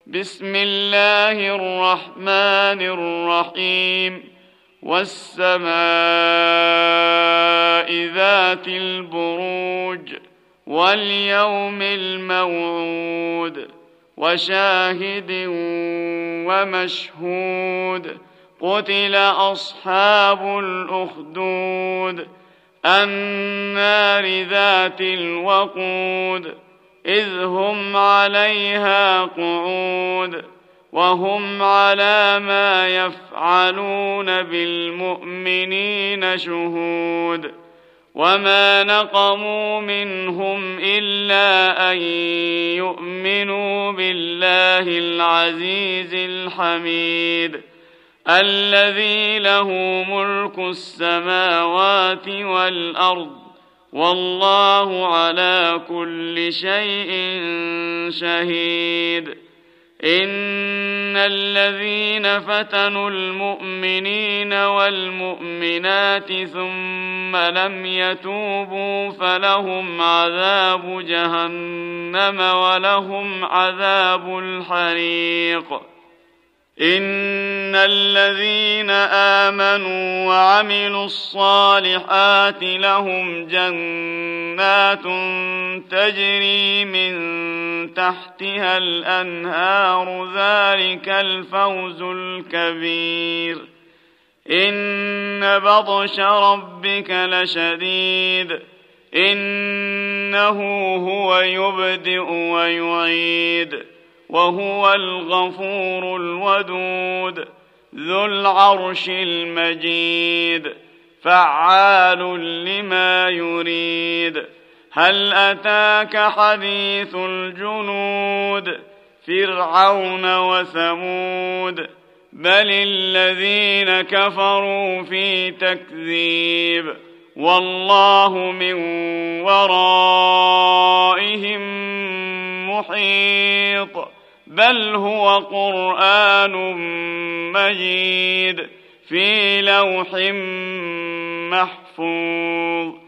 بسم الله الرحمن الرحيم والسماء ذات البروج واليوم الموعود وشاهد ومشهود قتل أصحاب الأخدود النار ذات الوقود إذ هم عليها قعود وهم على ما يفعلون بالمؤمنين شهود وما نقموا منهم إلا أن يؤمنوا بالله العزيز الحميد الذي له ملك السماوات والأرض والله على كل شيء شهيد إن الذين فتنوا المؤمنين والمؤمنات ثم لم يتوبوا فلهم عذاب جهنم ولهم عذاب الحريق إن الذين آمنوا وعملوا الصالحات لهم جنات تجري من تحتها الأنهار ذلك الفوز الكبير إن بطش ربك لشديد إنه هو يبدئ ويعيد وهو الغفور الودود ذو العرش المجيد فعال لما يريد هل أتاك حديث الجنود فرعون وثمود بل الذين كفروا في تكذيب والله من ورائهم محيط بل هو قرآن مجيد في لوح محفوظ